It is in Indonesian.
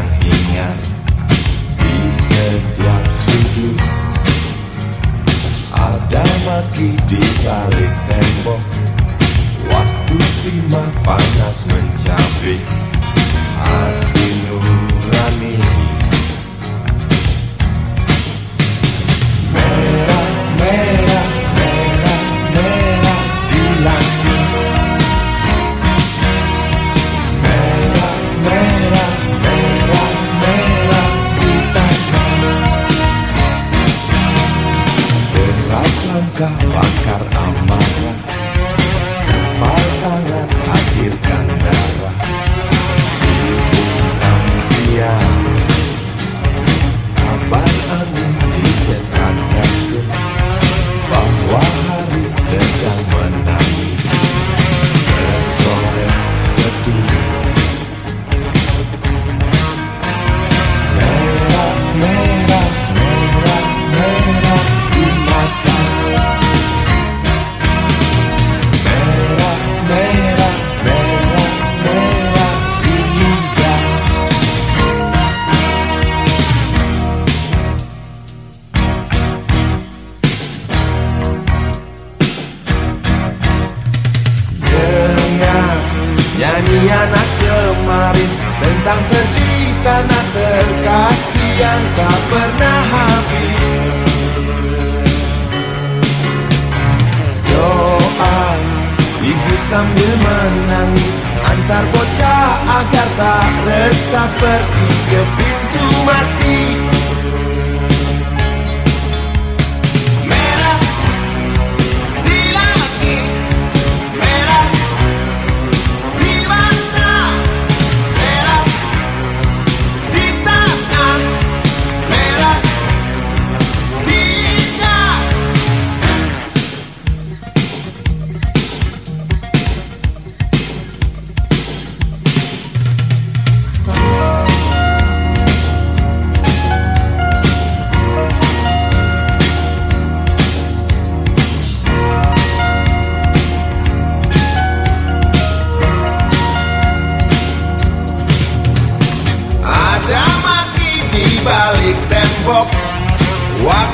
yang hingar di setiap sudut. Ada maki di balik tembok, waktu timah panas mencabik hati nurani. Merah, merah, merah, merah di langit. Merah, merah, merah, merah di tanah. Berat langkah bakar amarah, kepal tangan hadirkan darah. Hubungkan dia, kabar angin di dekat jantung, bahwa hari sedang menangis, tergores pedih. Merah, merah, merah, merah di mata. Merah, merah, merah, merah di lidah. Dengar nyanyian anak kemarin tentang sedih tanah terkasih yang tak pernah habis. Doa ibu sambil menangis antar bocah agar tak resah pergi ke pintu mati. Merah di langit, merah di mata, merah di tanah, merah di lidah. Ada mati di balik tembok, waktu